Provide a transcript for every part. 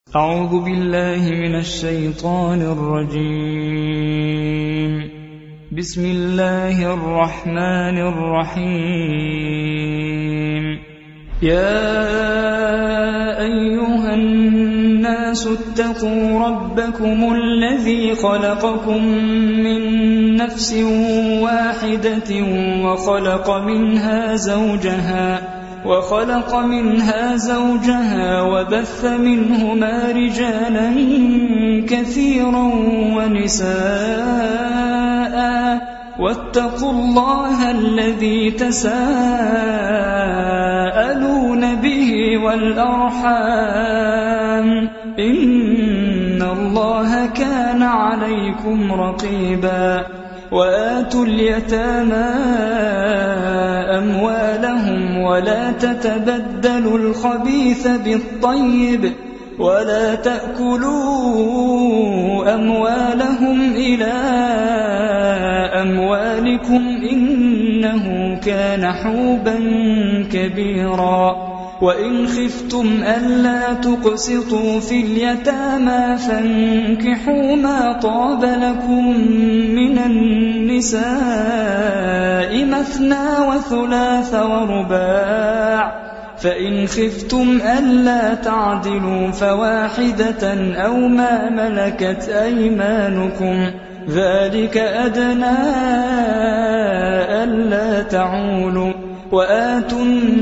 أعوذ بالله من الشيطان الرجيم. بسم الله الرحمن الرحيم. يا أيها الناس اتقوا ربكم الذي خلقكم من نفس واحدة وخلق منها زوجها وبث منهما رجالا كثيرا ونساء واتقوا الله الذي تساءلون به والأرحام إن الله كان عليكم رقيبا. وآتوا اليتامى أموالهم ولا تتبدلوا الخبيث بالطيب ولا تأكلوا أموالهم إلى أموالكم إنه كان حوبا كبيرا. وإن خفتم ألا تقسطوا في اليتامى فانكحوا ما طاب لكم من النساء مثنى وثلاث ورباع، فإن خفتم ألا تعدلوا فواحدة أو ما ملكت أيمانكم ذلك أدنى ألا تعولوا. وآتوا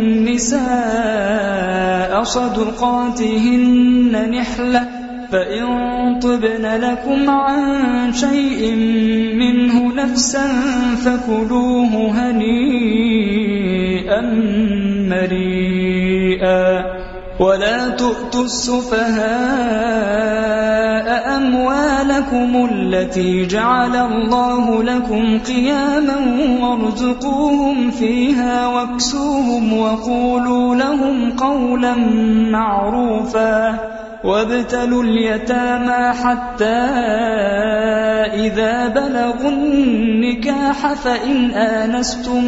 النساء صدقاتهن نحلة، فإن طبن لكم عن شيء منه نفسا فكلوه هنيئا مريئا. ولا تؤتوا السفهاء أموالكم التي جعل الله لكم قياما وارزقوهم فيها واكسوهم وقولوا لهم قولا معروفا. وابتلوا اليتامى حتى إذا بلغوا النكاح فإن آنستم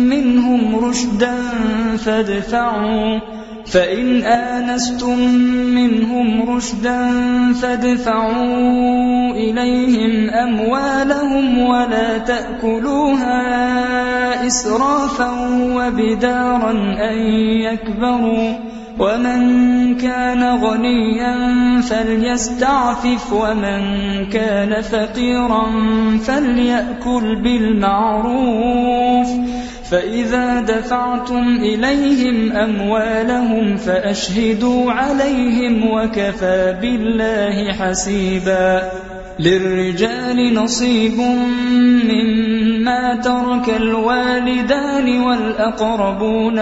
منهم رشدا فادفعوا إليهم أموالهم ولا تأكلوها إسرافا وبدارا أن يكبروا. ومن كان غنيا فليستعفف ومن كان فقيرا فليأكل بالمعروف. فإذا دفعتم إليهم أموالهم فأشهدوا عليهم وكفى بالله حسيبا. للرجال نصيب مما ترك الوالدان والأقربون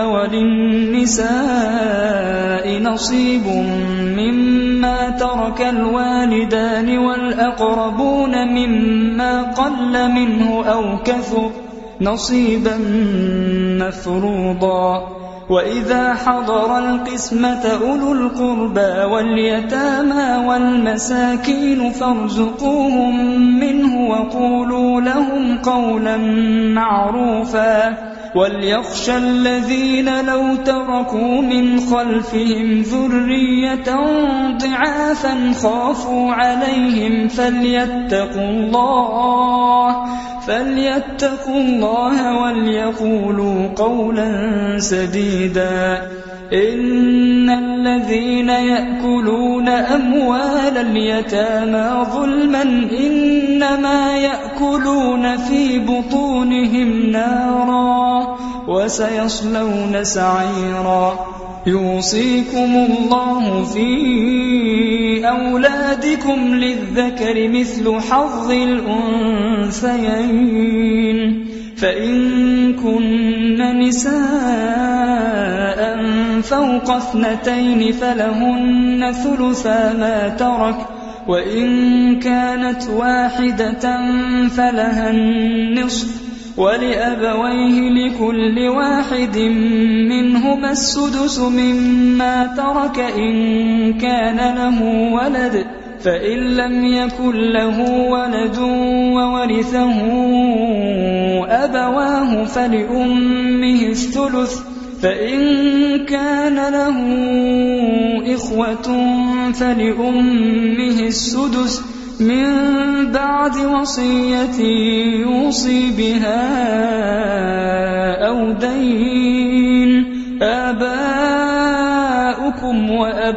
وللنساء نصيب مما ترك الوالدان والأقربون مما قل منه أو كثر نصيبا مفروضا. وإذا حضر القسمة أولو القربى واليتامى والمساكين فارزقوهم منه وقولوا لهم قولا معروفا. وليخشى الذين لو تركوا من خلفهم ذرية ضعافا خافوا عليهم فليتقوا الله وليقولوا قولا سديدا. إن الذين يأكلون أموال اليتامى ظلما إنما يأكلون في بطونهم نارا وسيصلون سعيرا. يوصيكم الله في أولادكم للذكر مثل حظ الأنثيين، فإن كن نساء فوق 2 فلهن ثلثا ما ترك، وإن كانت واحدة فلها النصف، ولأبويه لكل واحد منهما السدس مما ترك إن كان له ولد، فإن لم يكن له ولد وورثه أبواه فلأمه الثلث، فإن كان له إخوة فلأمه السدس من بعد وصية يوصي بها أو دين. آباؤكم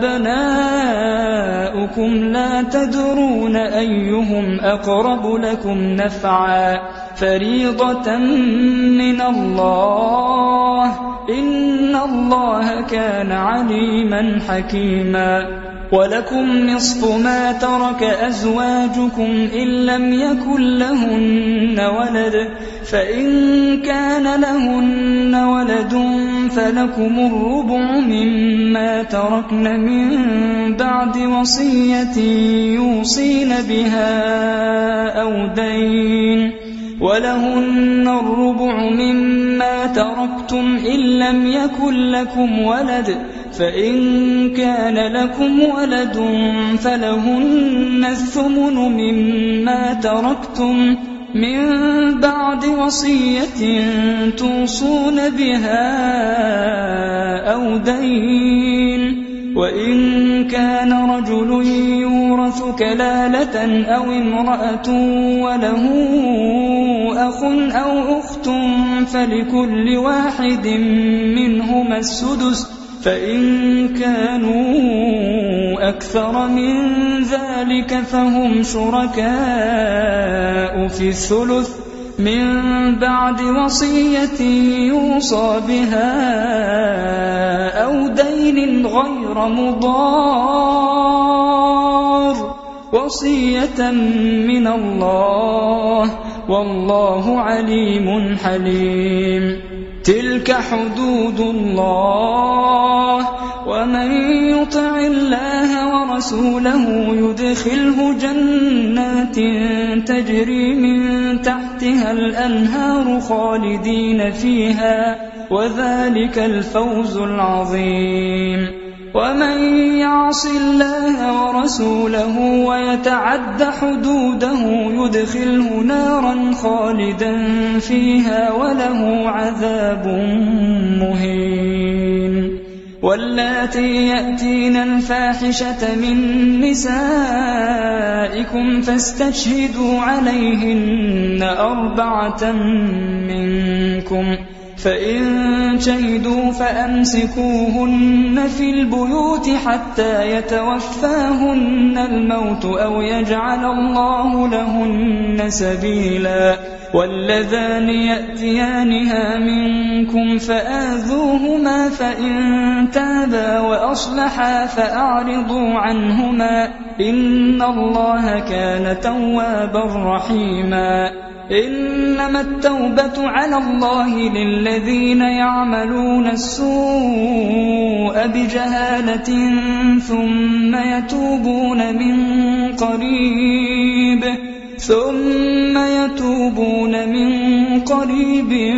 وأبناؤكم لا تدرون أيهم أقرب لكم نفعا فريضة من الله إن الله كان عليما حكيما. ولكم نصف ما ترك أزواجكم إن لم يكن لهن ولد فإن كان لهن ولد فلكم الربع مما تركن من بعد وصية يوصين بها أو دين. ولهن الربع مما تركتم إن لم يكن لكم ولد فإن كان لكم ولد فلهن الثمن مما تركتم من بعد وصية توصون بها أو دين. وإن كان رجل يورث كلالة أو امرأة وله أخ أو أخت فلكل واحد منهما السدس فإن كانوا أكثر من ذلك فهم شركاء في الثلث من بعد وصية يوصى بها أو دين غير مضار وصية من الله والله عليم حليم. تلك حدود الله ومن يطع الله ورسوله يدخله جنات تجري من تحتها الأنهار خالدين فيها وذلك الفوز العظيم. ومن يعص الله ورسوله ويتعد حدوده يدخله نارا خالدا فيها وله عذاب مهين. واللاتي يأتين الفاحشة من نسائكم فاستشهدوا عليهن 4 منكم فإن شهدوا فأمسكوهن في البيوت حتى يتوفاهن الموت أو يجعل الله لهن سبيلا. واللذان يأتيانها منكم فآذوهما فإن تابا وأصلحا فأعرضوا عنهما إن الله كان توابا رحيما. إنما التوبة على الله للذين يعملون السوء بجهالة ثم يتوبون من قريب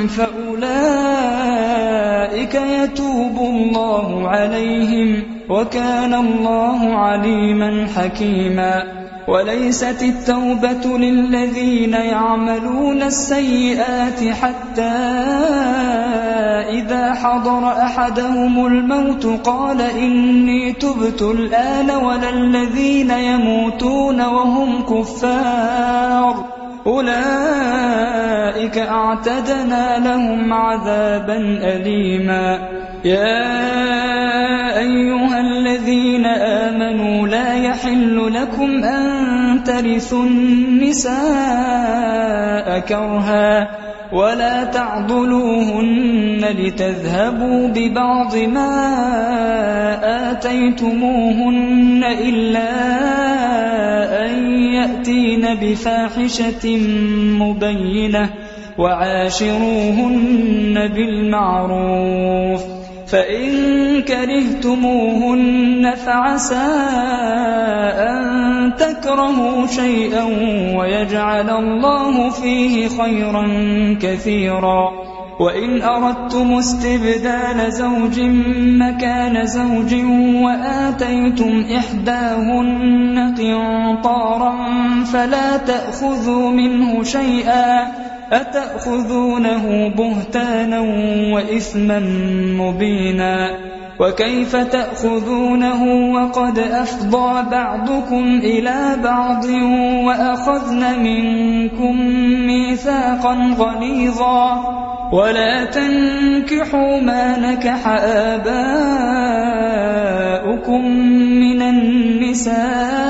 فأولئك يتوب الله عليهم وكان الله عليما حكيما. وليست التوبة للذين يعملون السيئات حتى إذا حضر أحدهم الموت قال إني تبت الآن ولا الذين يموتون وهم كفار أولئك أعتدنا لهم عذابا أليما. يا أيها الذين آمنوا لا يحل لكم أن ترثوا النساء كرها ولا تعضلوهن لتذهبوا ببعض ما آتيتموهن إلا أن يأتين بفاحشة مبينة وعاشروهن بالمعروف. فإن كرهتموهن فعسى أن تكرهوا شيئا ويجعل الله فيه خيرا كثيرا. وإن أردتم استبدال زوج مكان زوج وآتيتم إحداهن قنطارا فلا تأخذوا منه شيئا أتأخذونه بهتانا وإثما مبينا وكيف تأخذونه وقد أفضى بعضكم إلى بعض وأخذن منكم ميثاقا غليظا ولا تنكحوا ما نكح آباؤكم من النساء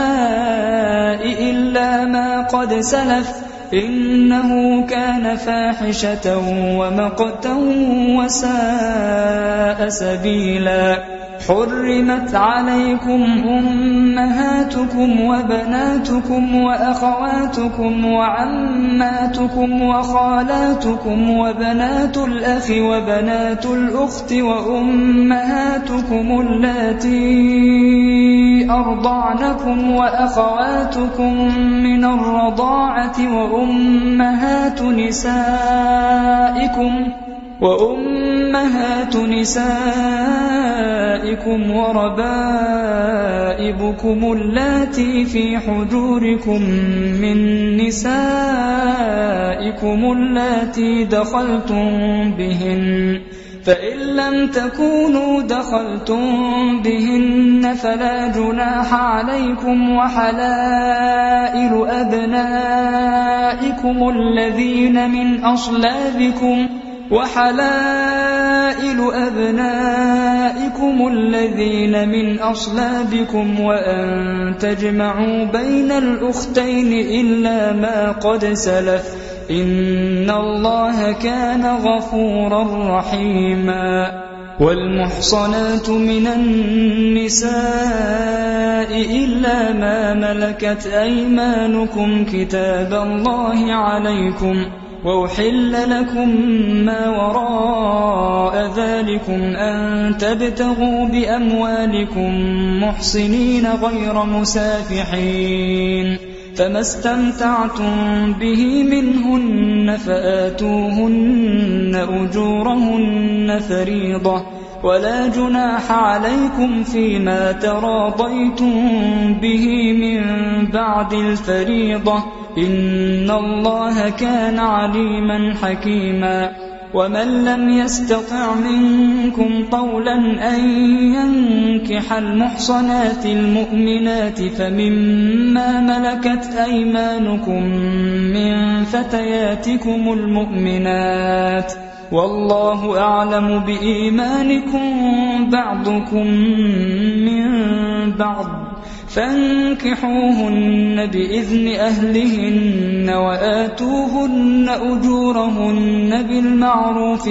إلا ما قد سلف إنه كان فاحشة ومقتا وساء سبيلا حرمت عليكم أمهاتكم وبناتكم وأخواتكم وعماتكم وخالاتكم وبنات الأخ وبنات الأخت وأمهاتكم اللاتي أرضعنكم وأخواتكم من الرضاعة وأمهات نسائكم وربائبكم اللاتي في حجوركم من نسائكم اللاتي دخلتم بهن فإن لم تكونوا دخلتم بهن فلا جناح عليكم وحلائل أبنائكم الذين من أصلابكم وأن تجمعوا بين الأختين إلا ما قد سلف إن الله كان غفورا رحيما والمحصنات من النساء إلا ما ملكت أيمانكم كتاب الله عليكم وأحل لكم ما وراء ذلكم أن تبتغوا بأموالكم محصنين غير مسافحين فما استمتعتم به منهن فآتوهن أجورهن فريضة ولا جناح عليكم فيما تراضيتم به من بعد الفريضة إن الله كان عليما حكيما ومن لم يستطع منكم طولا أن ينكح المحصنات المؤمنات فمما ملكت أيمانكم من فتياتكم المؤمنات والله أعلم بإيمانكم بعضكم من بعض فانكحوهن بإذن أهلهن وآتوهن أجورهن بالمعروف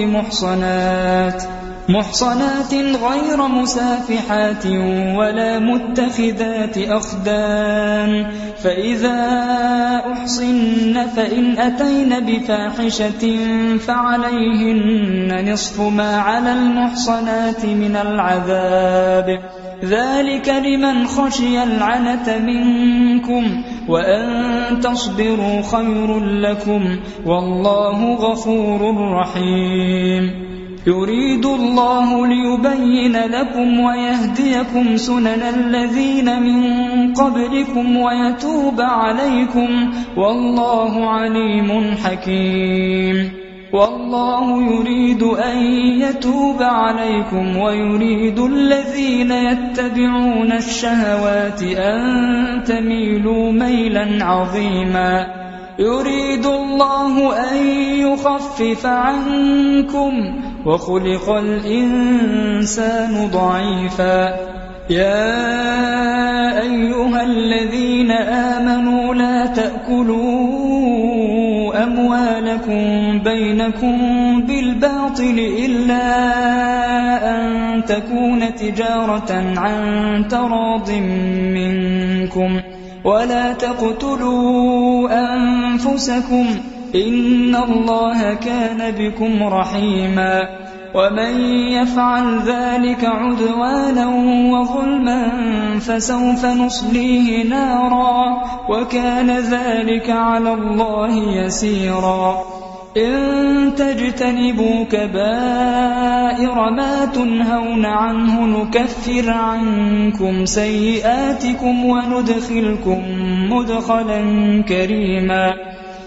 محصنات غير مسافحات ولا متخذات أخدان فإذا أحصن فإن أتين بفاحشة فعليهن نصف ما على المحصنات من العذاب ذلك لمن خشي العنة منكم وأن تصبروا خير لكم والله غفور رحيم يريد الله ليبين لكم ويهديكم سنن الذين من قبلكم ويتوب عليكم والله عليم حكيم والله يريد أن يتوب عليكم ويريد الذين يتبعون الشهوات أن تميلوا ميلا عظيما يريد الله أن يخفف عنكم وخلق الإنسان ضعيفا يا أيها الذين آمنوا لا تأكلوا أموالكم بينكم بالباطل إلا أن تكون تجارة عن تراض منكم ولا تقتلوا أنفسكم إن الله كان بكم رحيما ومن يفعل ذلك عدوانا وظلما فسوف نصليه نارا وكان ذلك على الله يسيرا إن تجتنبوا كبائر ما تنهون عنه نكفر عنكم سيئاتكم وندخلكم مدخلا كريما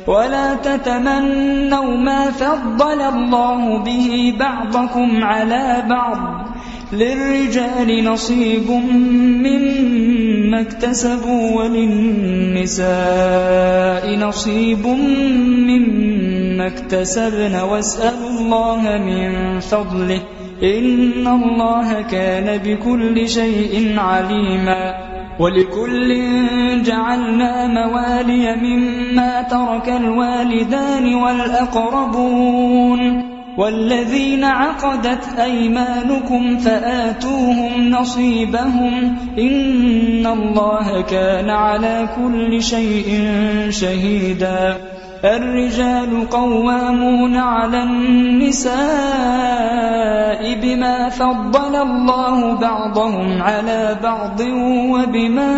ولا تتمنوا ما فضل الله به بعضكم على بعض للرجال نصيب مما اكتسبوا وللنساء نصيب مما اكتسبن واسألوا الله من فضله إن الله كان بكل شيء عليما ولكل جعلنا موالي مما ترك الوالدان والأقربون والذين عقدت أيمانكم فآتوهم نصيبهم إن الله كان على كل شيء شهيدا الرجال قوامون على النساء بما فضل الله بعضهم على بعض وبما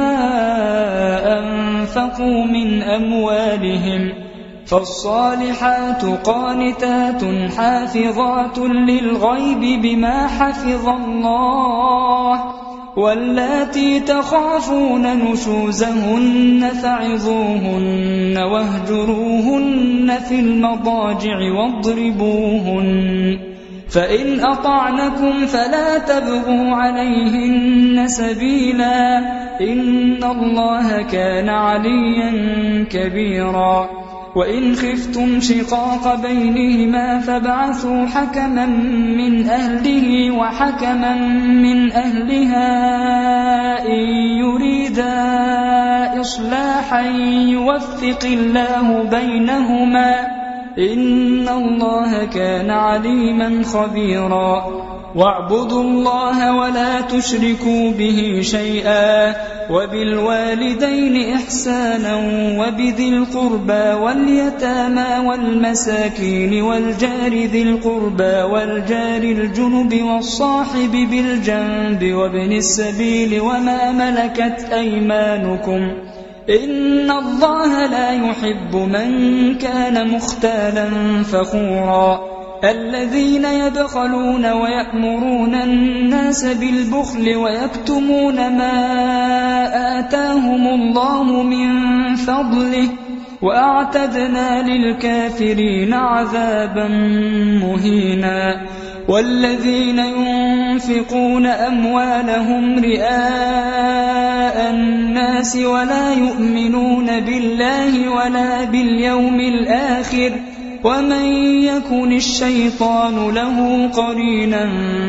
أنفقوا من أموالهم فالصالحات قانتات حافظات للغيب بما حفظ الله واللاتي تخافون نشوزهن فعظوهن واهجروهن في المضاجع واضربوهن فإن أطعنكم فلا تبغوا عليهن سبيلا إن الله كان عليا كبيرا وإن خفتم شقاق بينهما فابعثوا حكما من أهله وحكما من أهلها إن يريدا إصلاحا يوفق الله بينهما إن الله كان عليما خبيرا واعبدوا الله ولا تشركوا به شيئا وبالوالدين إحسانا وبذي القربى واليتامى والمساكين والجار ذي القربى والجار الجنب والصاحب بالجنب وابن السبيل وما ملكت أيمانكم إن الله لا يحب من كان مختالا فخورا الذين يبخلون ويأمرون الناس بالبخل ويكتمون ما آتاهم الله من فضله وأعتدنا للكافرين عذابا مهينا والذين ينفقون أموالهم رئاء الناس ولا يؤمنون بالله ولا باليوم الآخر ومن يكن الشيطان له قرينا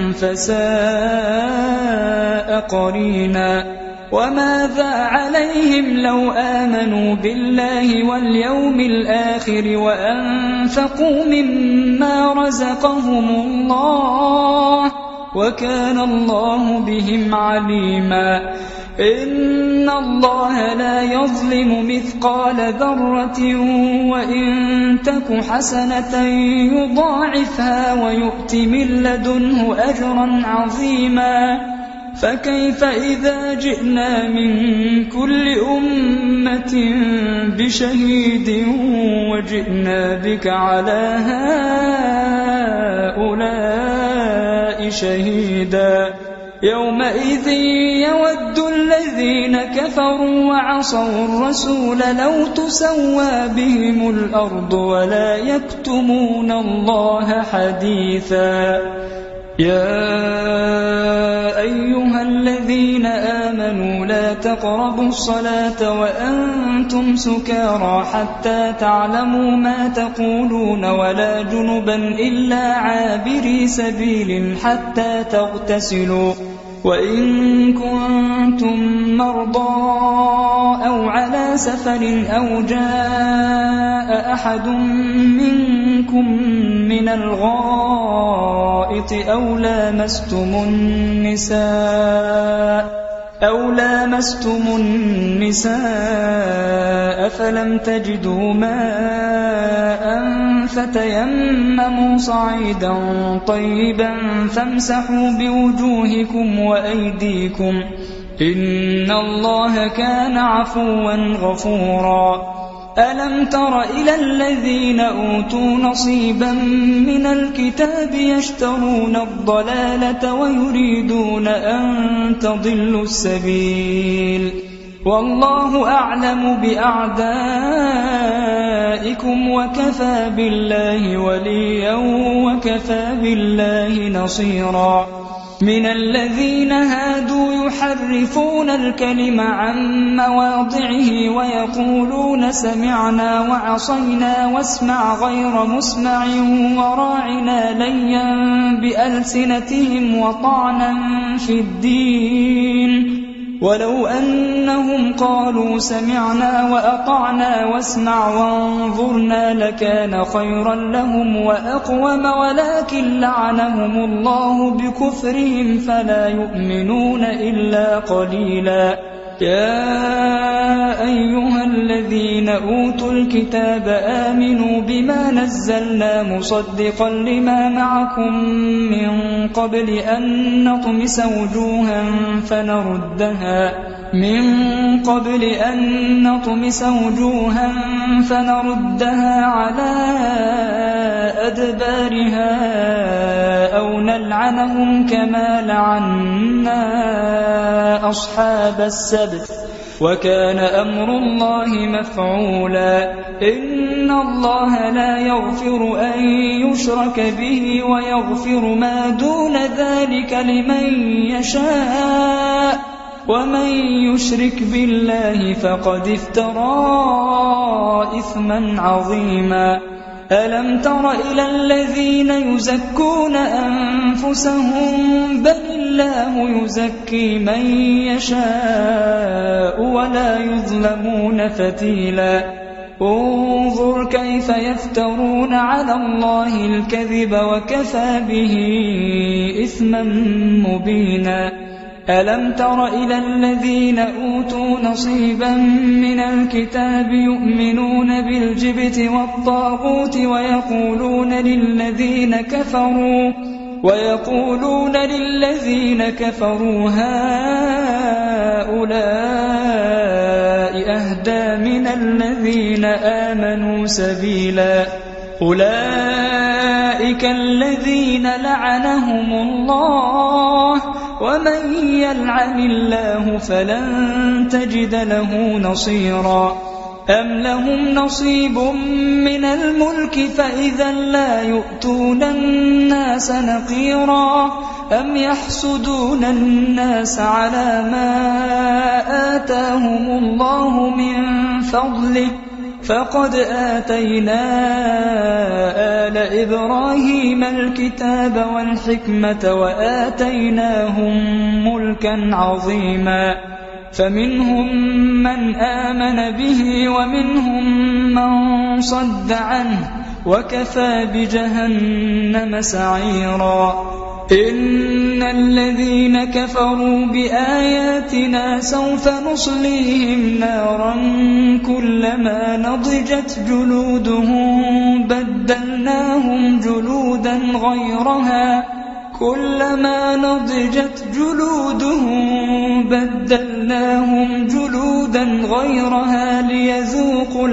فساء قرينا وماذا عليهم لو آمنوا بالله واليوم الآخر وأنفقوا مما رزقهم الله وكان الله بهم عليما إن الله لا يظلم مثقال ذرة وإن تك حسنة يضاعفها ويؤت من لدنه أجرا عظيما فكيف إذا جئنا من كل أمة بشهيد وجئنا بك على هؤلاء شهيدا يومئذ يود الذين كفروا وعصوا الرسول لو تسوى بهم الأرض ولا يكتمون الله حديثا يا أيها الذين آمنوا لا تقربوا الصلاة وأنتم سكارى حتى تعلموا ما تقولون ولا جنبا إلا عابري سبيل حتى تغتسلوا وإن كنتم مرضى أو على سفر أو جاء أحد منكم من الغائط أو لامستم النساء فلم تجدوا ماء فتيمموا صعيدا طيبا فامسحوا بوجوهكم وأيديكم إن الله كان عفوا غفورا ألم تر إلى الذين أوتوا نصيبا من الكتاب يشترون الضلالة ويريدون أن تضلوا السبيل والله أعلم بأعدائكم وكفى بالله وليا وكفى بالله نصيرا من الذين هادوا يحرفون الكلم عن مواضعه ويقولون سمعنا وعصينا واسمع غير مسمع وراعنا ليا بألسنتهم وطعنا في الدين ولو أنهم قالوا سمعنا وأطعنا واسمع وانظرنا لكان خيرا لهم وأقوم ولكن لعنهم الله بكفرهم فلا يؤمنون إلا قليلا يا أيها الذين أوتوا الكتاب آمنوا بما نزلنا مصدقا لما معكم من قبل أن نطمس وجوها فنردها على أدبارها أو نلعنهم كما لعنا أصحاب السبت وكان أمر الله مفعولا إن الله لا يغفر أن يشرك به ويغفر ما دون ذلك لمن يشاء ومن يشرك بالله فقد افترى إثما عظيما ألم تر إلى الذين يزكون أنفسهم بل الله يزكي من يشاء ولا يظلمون فتيلا انظر كيف يفترون على الله الكذب وكفى به إثما مبينا ألم تر إلى الذين أوتوا نصيبا من الكتاب يؤمنون بالجبت والطاغوت ويقولون للذين كفروا هؤلاء أهدى من الذين آمنوا سبيلا أولئك الذين لعنهم الله ومن يلعن الله فلن تجد له نصيرا أم لهم نصيب من الملك فإذا لا يؤتون الناس نقيرا أم يحسدون الناس على ما آتاهم الله من فضله فقد آتينا آل إبراهيم الكتاب والحكمة وآتيناهم ملكا عظيما فمنهم من آمن به ومنهم من صد عنه وكفى بجهنم سعيرا إن الذين كفروا بآياتنا سوف نصليهم نارا كلما نضجت جلودهم بدلناهم جلودا غيرها ليذوقوا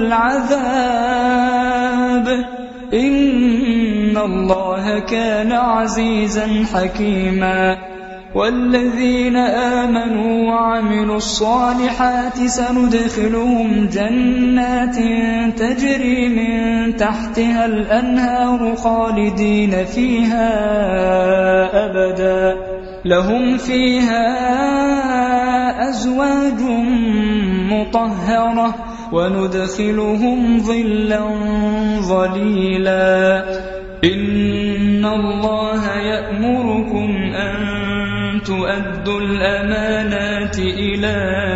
العذاب إن الله كان عزيزا حكيما والذين آمنوا وعملوا الصالحات سندخلهم جنات تجري من تحتها الأنهار خالدين فيها أبدا لهم فيها أزواج مطهرة وندخلهم ظلا ظليلا إن الله يأمركم أن تؤدوا الأمانات إلى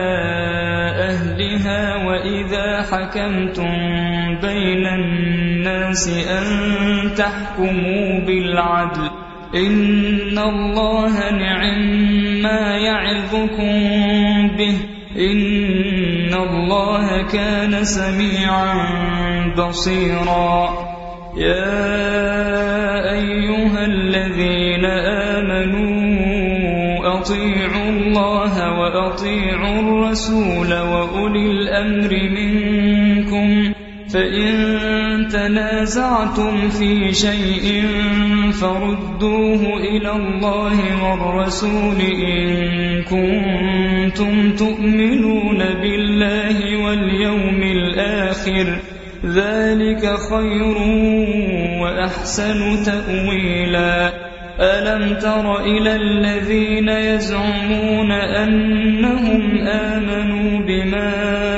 أهلها وإذا حكمتم بين الناس أن تحكموا بالعدل إن الله نعما يعظكم به إن الله كان سميعا بصيرا يا أيها الذين آمنوا أطيعوا الله وأطيعوا الرسول وأولي الأمر منكم فإن تنازعتم في شيء فردوه إلى الله والرسول إن كنتم تؤمنون بالله واليوم الآخر ذلك خير وأحسن تأويلا ألم تر إلى الذين يزعمون أنهم آمنوا بما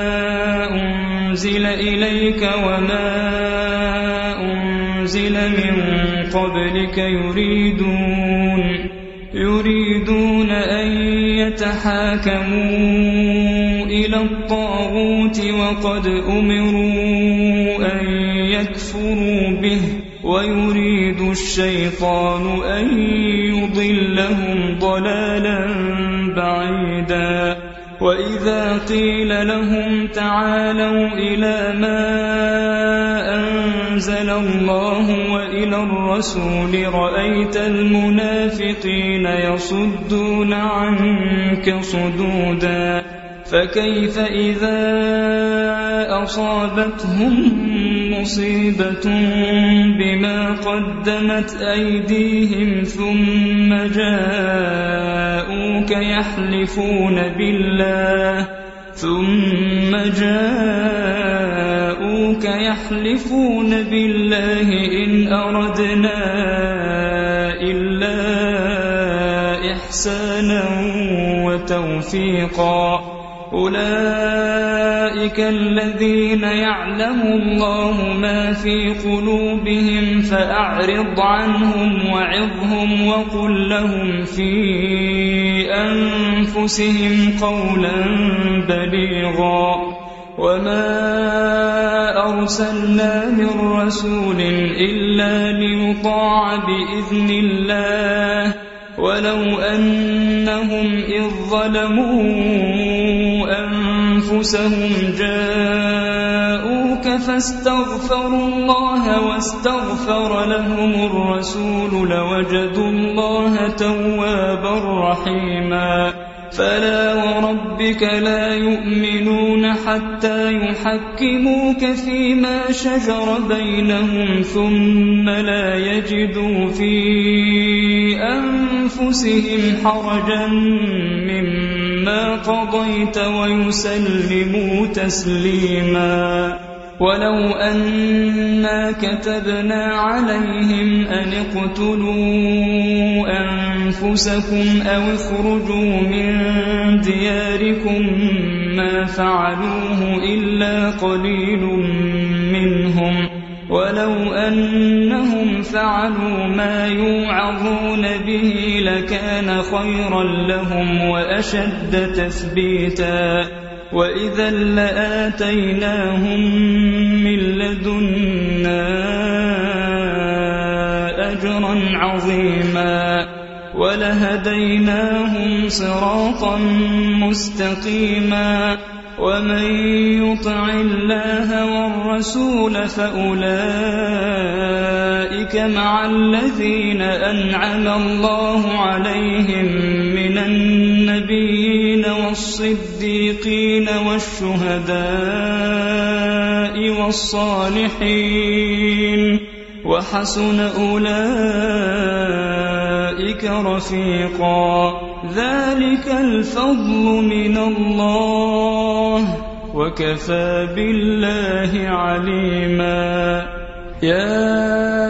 أنزل إليك وما أنزل من قبلك يريدون أن يتحاكموا إلى الطاغوت وقد أمروا أن يكفروا به ويريد الشيطان أن يضلهم ضلالا بعيدا وإذا قيل لهم تعالوا إلى ما أنزل الله وإلى الرسول رأيت المنافقين يصدون عنك صدودا فكيف إذا أصابتهم مصيبة بما قدمت أيديهم ثم جاءوك يحلفون بالله إن أردنا إلا إحسانا وتوفيقا أولئك الذين يعلم الله ما في قلوبهم فأعرض عنهم وعظهم وقل لهم في أنفسهم قولا بليغا وما أرسلنا من رسول إلا ليطاع بإذن الله ولو أنهم إذ ظلموا أنفسهم جاءوك فاستغفروا الله واستغفر لهم الرسول لوجدوا الله توابا رحيما فلا وربك لا يؤمنون حتى يحكموك فيما شجر بينهم ثم لا يجدوا في أنفسهم حرجا مما قضيت ويسلموا تسليما ولو أنا كتبنا عليهم أن اقتلوا أنفسكم أو اخرجوا من دياركم ما فعلوه إلا قليل منهم ولو أنهم فعلوا ما يوعظون به لكان خيرا لهم وأشد تثبيتا وإذا لآتيناهم من لدنا أجرا عظيما ولهديناهم صراطا مستقيما ومن يطع الله والرسول فأولئك مع الذين أنعم الله عليهم من النبيين والصديقين والشهداء والصالحين وحسن أولئك رفيقا ذلك الفضل من الله وكفى بالله عليما يا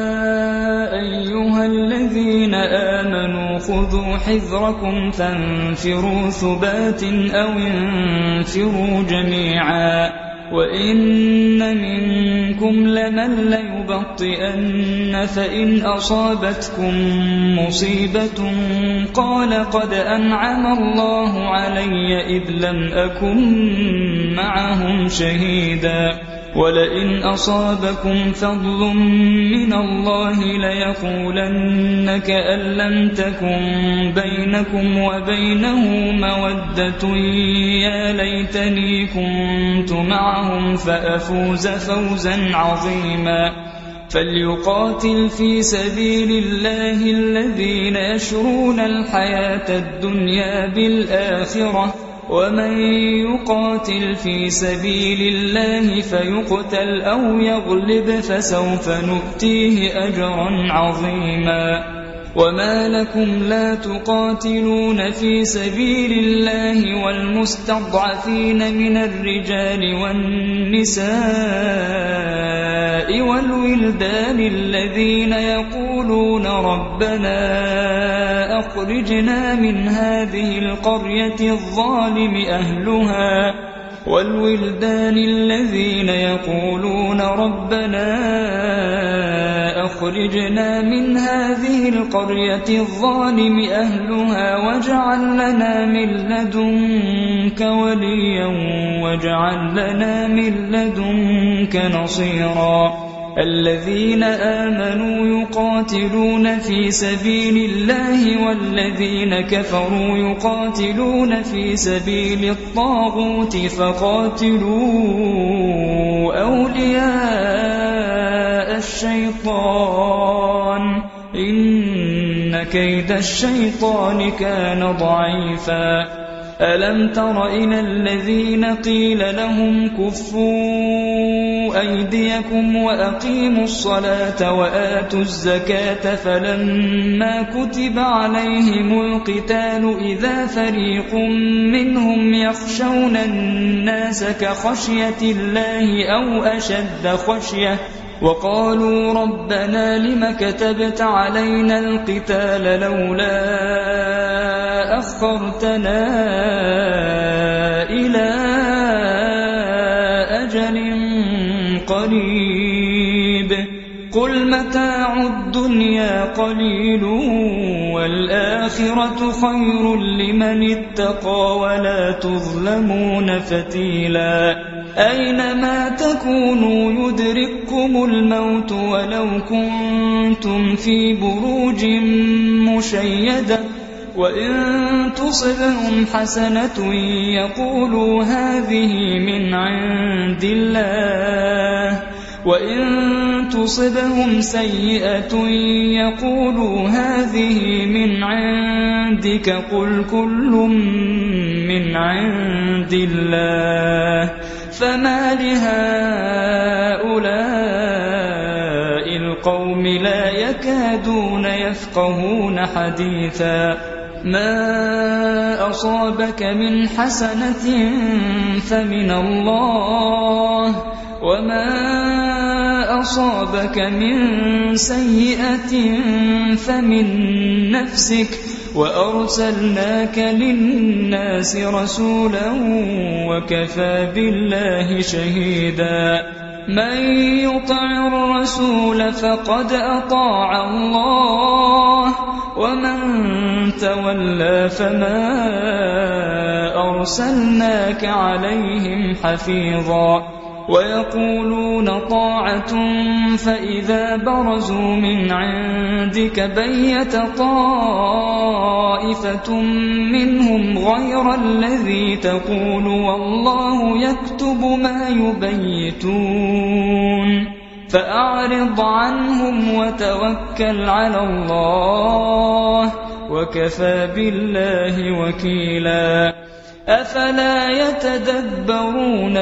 أيها الذين آمنوا خذوا حذركم فانفروا ثبات أو انفروا جميعا وإن منكم لمن ليبطئن فإن أصابتكم مصيبة قال قد أنعم الله علي إذ لم أكن معهم شهيدا ولئن أصابكم فضل من الله ليقولن كأن لم تكن بينكم وبينه مودة يا ليتني كنت معهم فأفوز فوزا عظيما فليقاتل في سبيل الله الذين يشرون الحياة الدنيا بالآخرة ومن يقاتل في سبيل الله فيقتل أو يغلب فسوف نؤتيه أجرا عظيما وما لكم لا تقاتلون في سبيل الله والمستضعفين من الرجال والنساء والولدان الذين يقولون ربنا أخرجنا من هذه القرية الظالم أهلها والولدان الذين يقولون ربنا أخرجنا من هذه القرية الظالم أهلها واجعل لنا من لدنك وليا واجعل لنا من لدنك نصيرا الذين آمنوا يقاتلون في سبيل الله والذين كفروا يقاتلون في سبيل الطاغوت فقاتلوا أولياء الشيطان إن كيد الشيطان كان ضعيفا ألم تر إلى الذين قيل لهم كفوا أيديكم وأقيموا الصلاة وآتوا الزكاة فلما كتب عليهم القتال إذا فريق منهم يخشون الناس كخشية الله أو أشد خشية وقالوا ربنا لم كتبت علينا القتال لولا أخرتنا إلى أجل قريب قل متاع الدنيا قليل والآخرة خير لمن اتقى ولا تظلمون فتيلا أينما تكونوا يدرككم الموت ولو كنتم في بروج مشيدة وإن تصبهم حسنة يقولوا هذه من عند الله وإن تصبهم سيئة يقولوا هذه من عندك قل كل من عند الله فما لهؤلاء القوم لا يكادون يفقهون حديثا ما أصابك من حسنة فمن الله وما أصابك من سيئة فمن نفسك وأرسلناك للناس رسولا وكفى بالله شهيدا من يطع الرسول فقد أطاع الله ومن تولى فما أرسلناك عليهم حفيظا ويقولون طاعة فإذا برزوا من عندك بيت طائفة منهم غير الذي تقول والله يكتب ما يبيتون فأعرض عنهم وتوكل على الله وكفى بالله وكيلا أفلا يتدبرون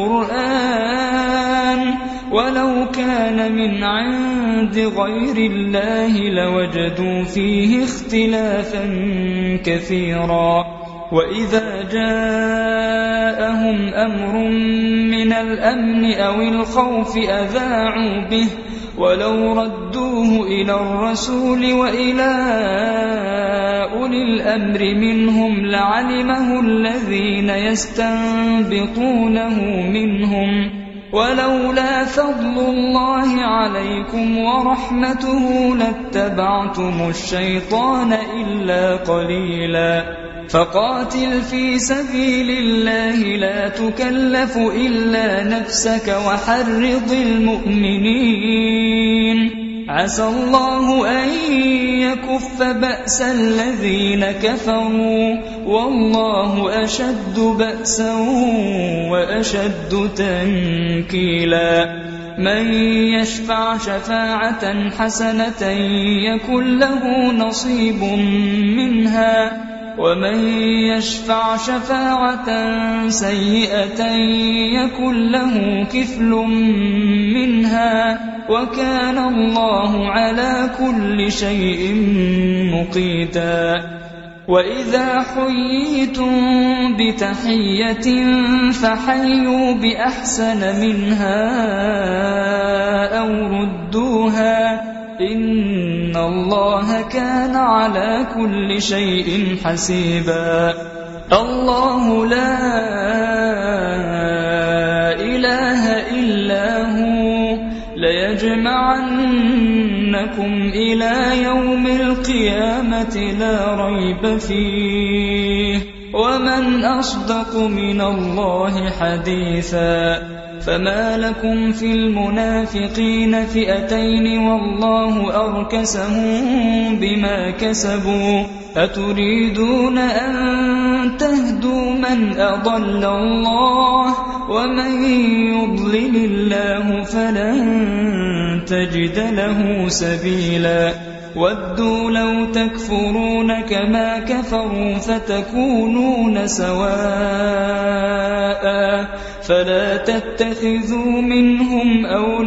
القرآن ولو كان من عند غير الله لوجدوا فيه اختلافا كثيرا وإذا جاءهم أمر من الأمن أو الخوف أذاعوا به ولو ردوه إلى الرسول وإلى أولي الأمر منهم لعلمه الذين يستنبطونه منهم ولولا فضل الله عليكم ورحمته لاتبعتم الشيطان إلا قليلا فقاتل في سبيل الله لا تكلف إلا نفسك وحرض المؤمنين عسى الله أن يكف بأس الذين كفروا والله أشد بأسا وأشد تنكيلا من يشفع شفاعة حسنة يكن له نصيب منها ومن يشفع شفاعة سيئة يكن له كفل منها وكان الله على كل شيء مقيتا. وإذا حييتم بتحية فحيوا بأحسن منها أو ردوها إن الله كان على كل شيء حسيبا. الله لا إله إلا هو ليجمعنكم إلى يوم القيامة لا ريب فيه ومن أصدق من الله حديثا. فما لكم في المنافقين فئتين والله أركسهم بما كسبوا أتريدون أن تهدوا من أضل الله ومن يضلل الله فلن تجد له سبيلا. ودوا لو تكفرون كما كفروا فتكونون سواء فلا تتخذوا منهم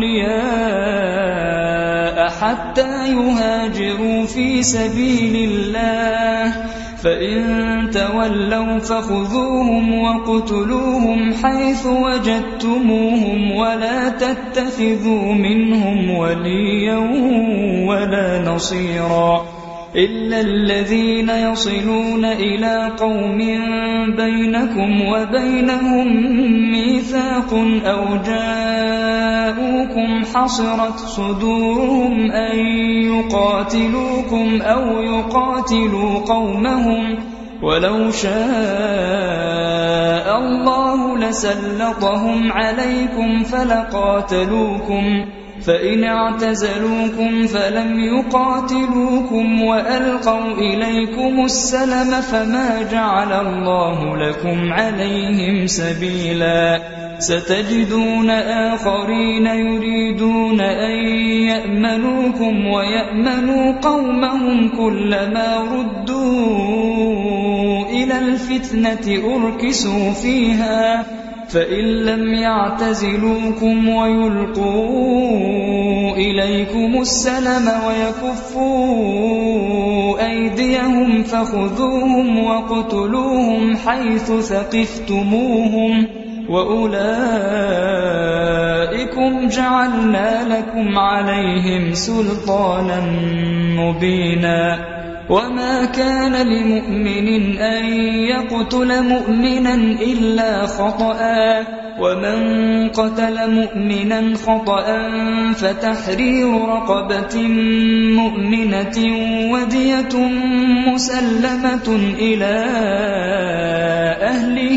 أولياء حتى يهاجروا في سبيل الله فإن تولوا فخذوهم وقتلوهم حيث وجدتموهم ولا تتخذوا منهم وليا ولا نصيرا إلا الذين يصلون إلى قوم بينكم وبينهم ميثاق أو جاءوكم حصرت صدورهم أن يقاتلوكم أو يقاتلوا قومهم ولو شاء الله لسلطهم عليكم فلقاتلوكم فإن اعتزلوكم فلم يقاتلوكم وألقوا إليكم السلم فما جعل الله لكم عليهم سبيلا. ستجدون آخرين يريدون أن يأمنوكم ويأمنوا قومهم كلما ردوا إلى الفتنة أركسوا فيها فإن لم يعتزلوكم ويلقوا إليكم السلم ويكفوا أيديهم فخذوهم وقتلوهم حيث ثقفتموهم وأولئكم جعلنا لكم عليهم سلطانا مبينا. وما كان لمؤمن أن يقتل مؤمنا إلا خطأ ومن قتل مؤمنا خطأ فتحرير رقبة مؤمنة ودية مسلمة إلى أهله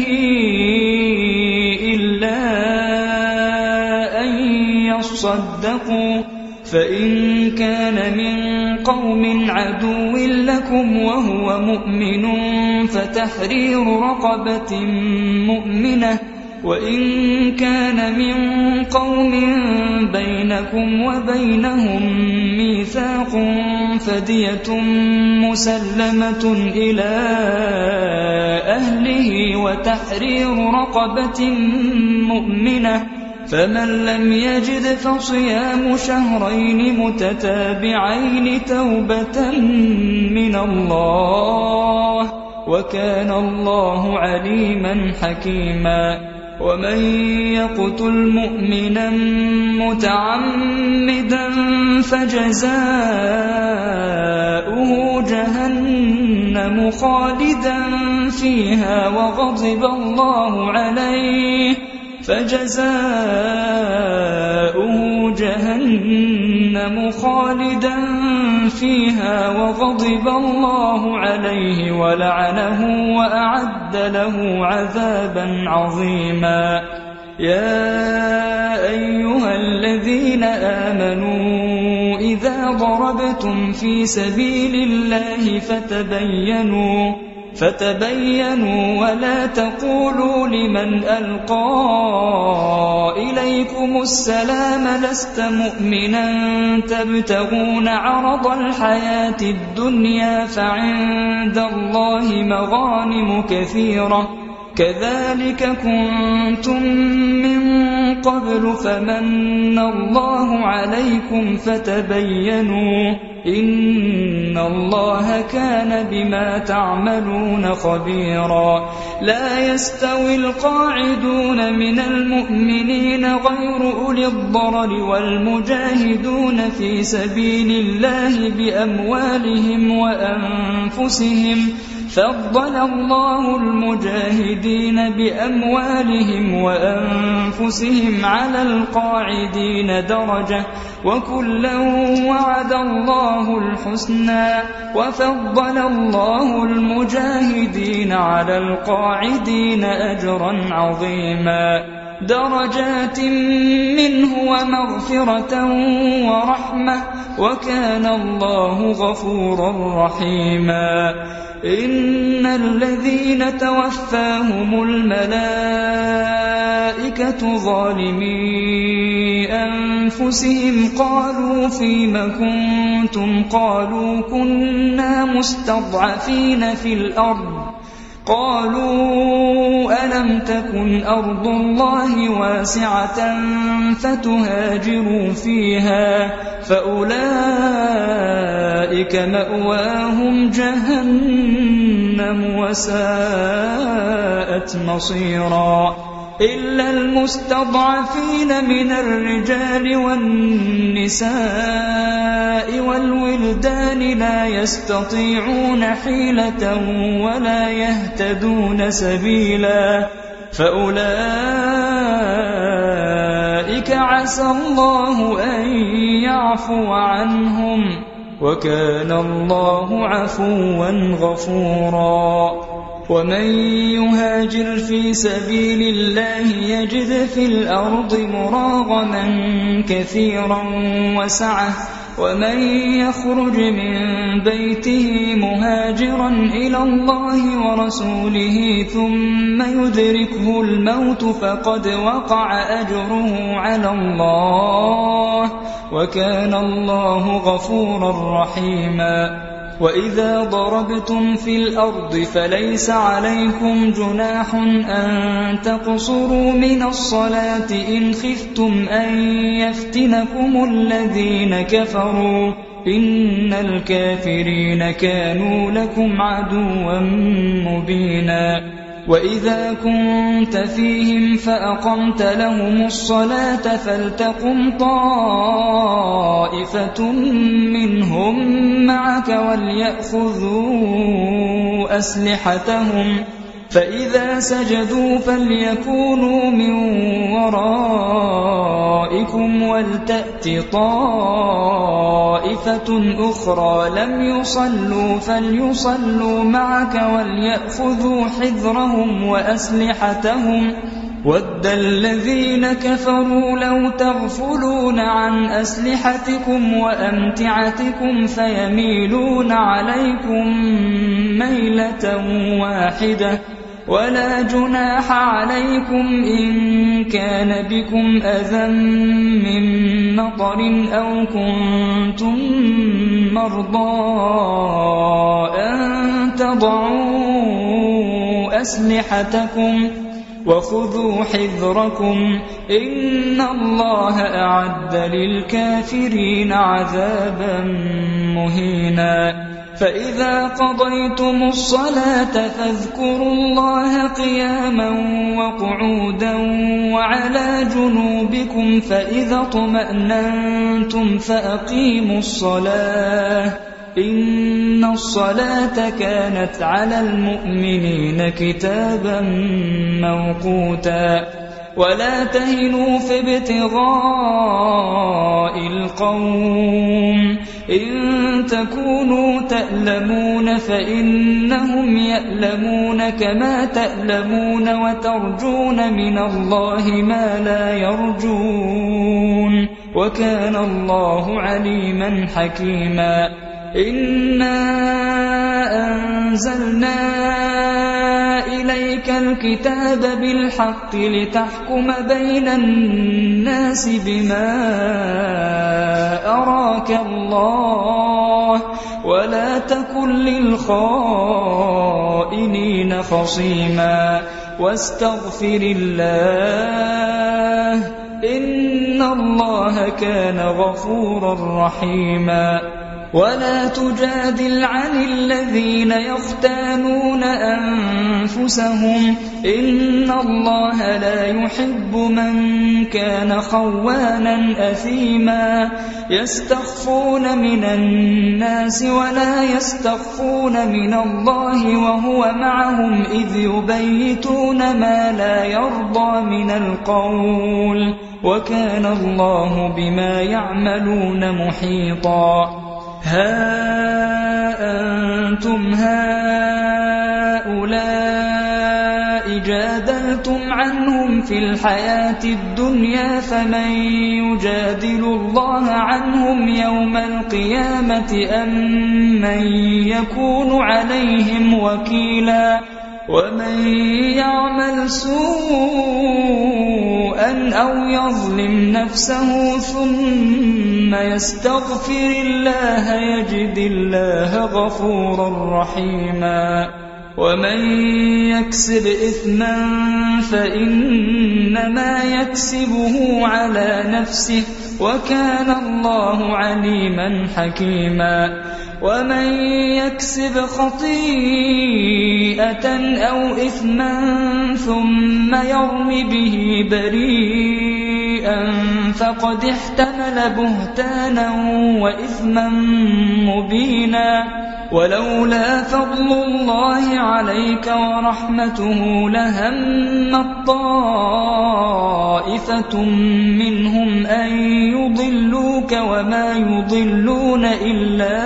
إلا أن يصدقوا فإن كان من قوم عدو لكم وهو مؤمن فتحرير رقبة مؤمنة وإن كان من قوم بينكم وبينهم ميثاق فدية مسلمة إلى أهله وتحرير رقبة مؤمنة فمن لم يجد فصيام شهرين متتابعين توبة من الله وكان الله عليما حكيما. ومن يقتل مؤمنا متعمدا فجزاؤه جهنم خالدا فيها وغضب الله عليه وغضب الله عليه ولعنه وأعد له عذابا عظيما. يا أيها الذين آمنوا إذا ضربتم في سبيل الله فتبينوا ولا تقولوا لمن ألقى إليكم السلام لست مؤمنا تبتغون عرض الحياة الدنيا فعند الله مغانم كثيرة كذلك كنتم من قبل فمن الله عليكم فتبينوا إن الله كان بما تعملون خبيرا لا يستوي القاعدون من المؤمنين غير أولي الضرر والمجاهدون في سبيل الله بأموالهم وأنفسهم فضل الله المجاهدين بأموالهم وأنفسهم على القاعدين درجة وكلا وعد الله الحسنى وفضل الله المجاهدين على القاعدين أجرا عظيما درجات منه ومغفرة ورحمة وكان الله غفورا رحيما إن الذين توفاهم الملائكة ظالمي أنفسهم قالوا فيم كنتم قالوا كنا مستضعفين في الأرض قالوا ألم تكن أرض الله واسعة فتهاجروا فيها فأولئك مأواهم جهنم وساءت مصيرا إلا المستضعفين من الرجال والنساء والولدان لا يستطيعون حيلة ولا يهتدون سبيلا فأولئك عسى الله أن يعفو عنهم وكان الله عفوا غفورا ومن يهاجر في سبيل الله يجد في الأرض مراغما كثيرا وسعة ومن يخرج من بيته مهاجرا إلى الله ورسوله ثم يدركه الموت فقد وقع أجره على الله وكان الله غفورا رحيما وإذا ضربتم في الأرض فليس عليكم جناح أن تقصروا من الصلاة إن خفتم أن يفتنكم الذين كفروا إن الكافرين كانوا لكم عدوا مبينا وإذا كنت فيهم فأقمت لهم الصلاة فلتقم طائفة منهم معك وليأخذوا أسلحتهم فإذا سجدوا فليكونوا من ورائكم ولتأت طائفة أخرى لم يصلوا فليصلوا معك وليأخذوا حذرهم وأسلحتهم ود الذين كفروا لو تغفلون عن أسلحتكم وأمتعتكم فيميلون عليكم ميلة واحدة ولا جناح عليكم إن كان بكم أذى من مطر أو كنتم مرضى أن تضعوا أسلحتكم وخذوا حذركم إن الله أعد للكافرين عذابا مهينا فإذا قضيتم الصلاة فاذكروا الله قياما وقعودا وعلى جنوبكم فإذا اطمأننتم فأقيموا الصلاة إن الصلاة كانت على المؤمنين كتابا موقوتا ولا تهنوا في ابتغاء القوم إن تكونوا تألمون فإنهم يألمون كما تألمون وترجون من الله ما لا يرجون وكان الله عليما حكيما إنا أنزلنا إليك الكتاب بالحق لتحكم بين الناس بما أراك الله ولا تكن للخائنين خصيما واستغفر الله إن الله كان غفورا رحيما ولا تجادل عن الذين يختانون أنفسهم إن الله لا يحب من كان خوانا أثيما يستخفون من الناس ولا يستخفون من الله وهو معهم إذ يبيتون ما لا يرضى من القول وكان الله بما يعملون محيطا ها أنتم هؤلاء جادلتم عنهم في الحياة الدنيا فمن يجادل الله عنهم يوم القيامة أم من يكون عليهم وكيلا ومن يعمل سوءا أو يظلم نفسه ثم يستغفر الله يجد الله غفورا رحيما ومن يكسب إثما فإنما يكسبه على نفسه وكان الله عليما حكيما ومن يكسب خطيئة أو إثما ثم يرم به بريئا فقد احتمل بهتانا وإثما مبينا ولولا فضل الله عليك ورحمته لهمت طائفة منهم أن يضلوك وما يضلون إلا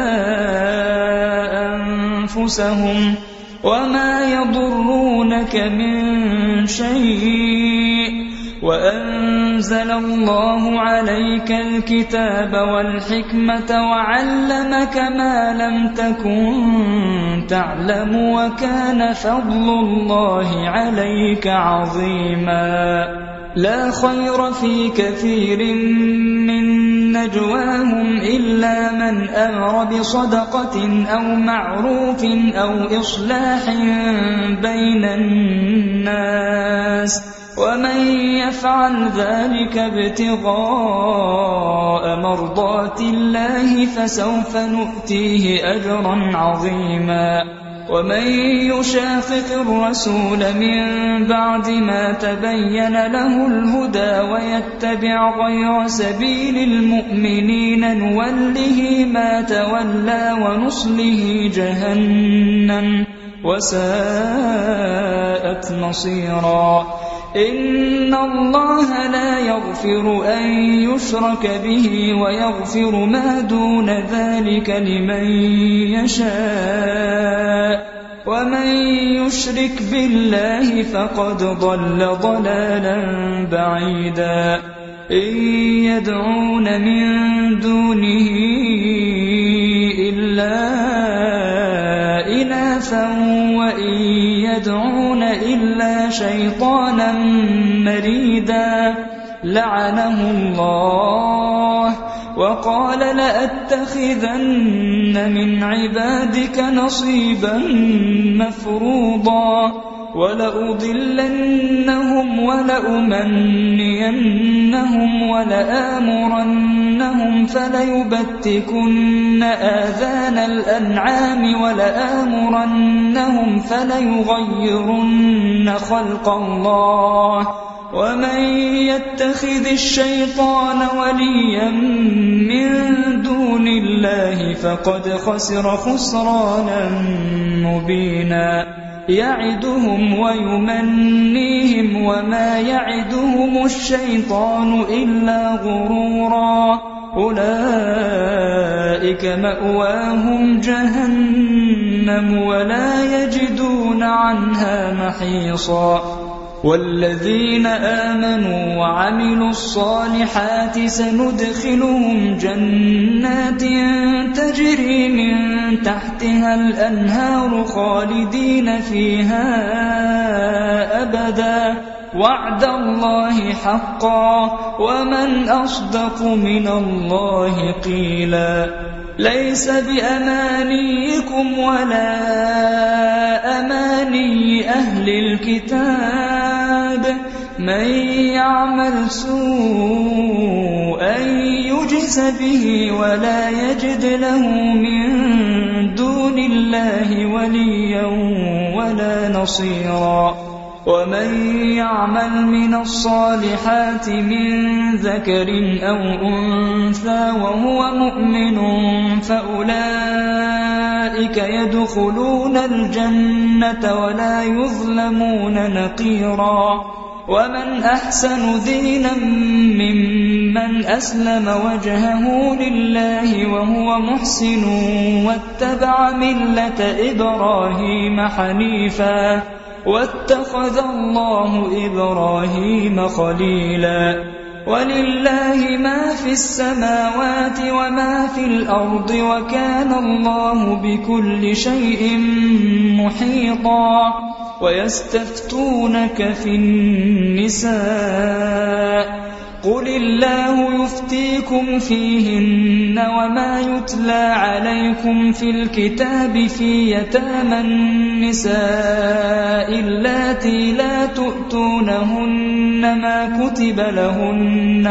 أنفسهم وما يضرونك من شيء وأنزل الله عليك الكتاب والحكمة وعلمك ما لم تكن تعلم وكان فضل الله عليك عظيما لا خير في كثير من نجواهم إلا من أمر بصدقة أو معروف أو إصلاح بين الناس ومن يفعل ذلك ابتغاء مرضات الله فسوف نؤتيه أجرا عظيما ومن يشاقق الرسول من بعد ما تبين له الهدى ويتبع غير سبيل المؤمنين نوله ما تولى ونصله جهنم وساءت مصيرا إن الله لا يغفر أن يشرك به ويغفر ما دون ذلك لمن يشاء ومن يشرك بالله فقد ضل ضلالا بعيدا إن يدعون من دونه إلا إناثا وإن يدعون إلا شيطانا مريدا لعنه الله وقال لأتخذن من عبادك نصيبا مفروضا ولأضلنهم ولأمنينهم ولآمرنهم فليبتكن آذان الأنعام ولآمرنهم فليغيرن خلق الله ومن يتخذ الشيطان وليا من دون الله فقد خسر خسرانا مبينا يعدهم ويمنيهم وما يعدهم الشيطان إلا غرورا أولئك مأواهم جهنم ولا يجدون عنها محيصا والذين آمنوا وعملوا الصالحات سندخلهم جنات تجري من تحتها الأنهار خالدين فيها أبدا وعد الله حقا ومن أصدق من الله قيلا ليس بأمانيكم ولا أماني أهل الكتاب من يعمل سوءا يجز به ولا يجد له من دون الله وليا ولا نصيرا ومن يعمل من الصالحات من ذكر أو أنثى وهو مؤمن فأولئك يدخلون الجنة ولا يظلمون نقيرا ومن أحسن دينا ممن أسلم وجهه لله وهو محسن واتبع ملة إبراهيم حنيفا واتخذ الله إبراهيم خليلا ولله ما في السماوات وما في الأرض وكان الله بكل شيء محيطا ويستفتونك في النساء قل الله يفتيكم فيهن وما يتلى عليكم في الكتاب في يتامى النساء اللاتي لا تؤتونهن ما كتب لهن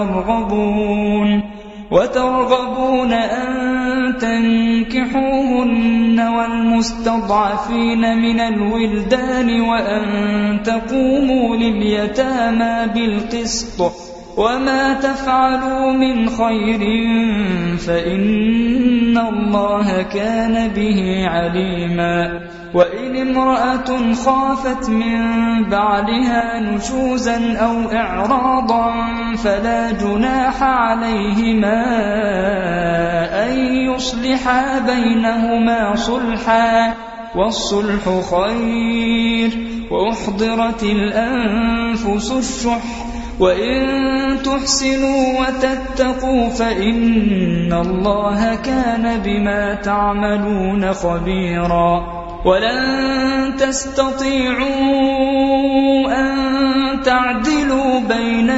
وترغبون أن تنكحوهن والمستضعفين من الولدان وأن تقوموا لليتامى بالقسط وما تفعلوا من خير فإن الله كان به عليما وإن امرأة خافت من بعلها نشوزا أو إعراضا فلا جناح عليهما أن يصلحا بينهما صلحا والصلح خير وأحضرت الأنفس الشح وإن تحسنوا وتتقوا فإن الله كان بما تعملون خبيرا ولن تستطيعوا أن تعدلوا بين